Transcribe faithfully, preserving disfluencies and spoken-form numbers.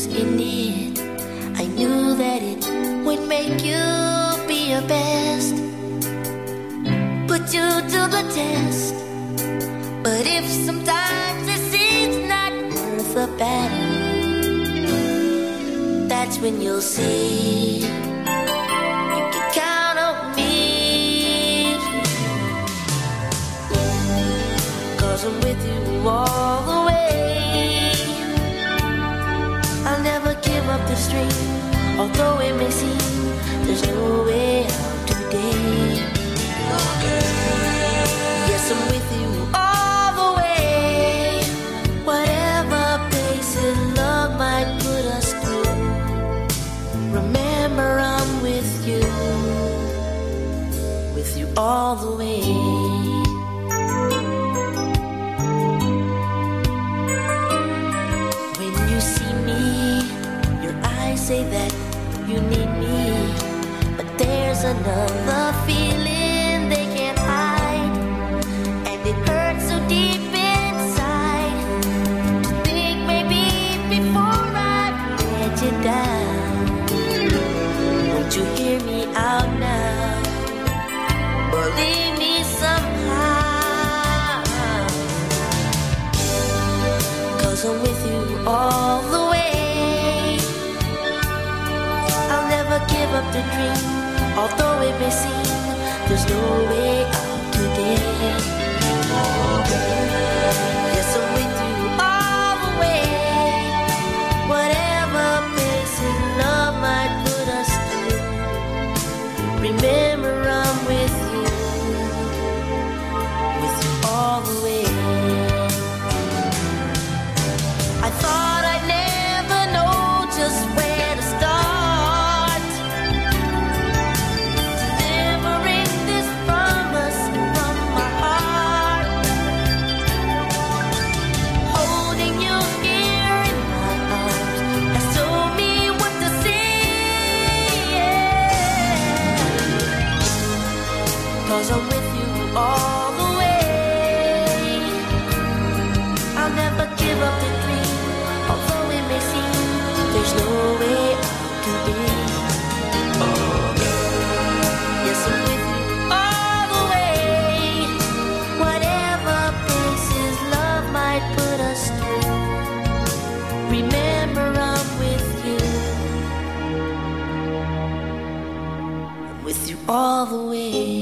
was in it, I knew that it would make you be your best, put you to the test. But if sometimes it seems not worth a battle, that's when you'll see you can count on me. 'Cause I'm with you all the way. I'll never give up this dream, although it may seem there's no way out today. Yes, I'm with you all the way. Whatever paces love might put us through, remember I'm with you, with you all the way. When you see me, your eyes say that you need me, but there's another feeling they can't hide, and it hurts so deep inside to think maybe before I let you down. Won't you hear me out now? Believe me somehow, 'cause I'm with you all the way. I'll never give up the dream, although it may seem there's no way out today. Yes, I'm with you all the way. Whatever paces love might put us through, remember I'm with you, with you all the way. I thought I'd never know just where to start, delivering this promise from my heart, holding you here in my arms has told me what to say. Yeah. 'Cause I'm with you all the way. I'll never give up the dream, although it may seem there's no way out today. Yes, I'm with you all the way. Whatever places love might put us through, remember I'm with you, with you all the way.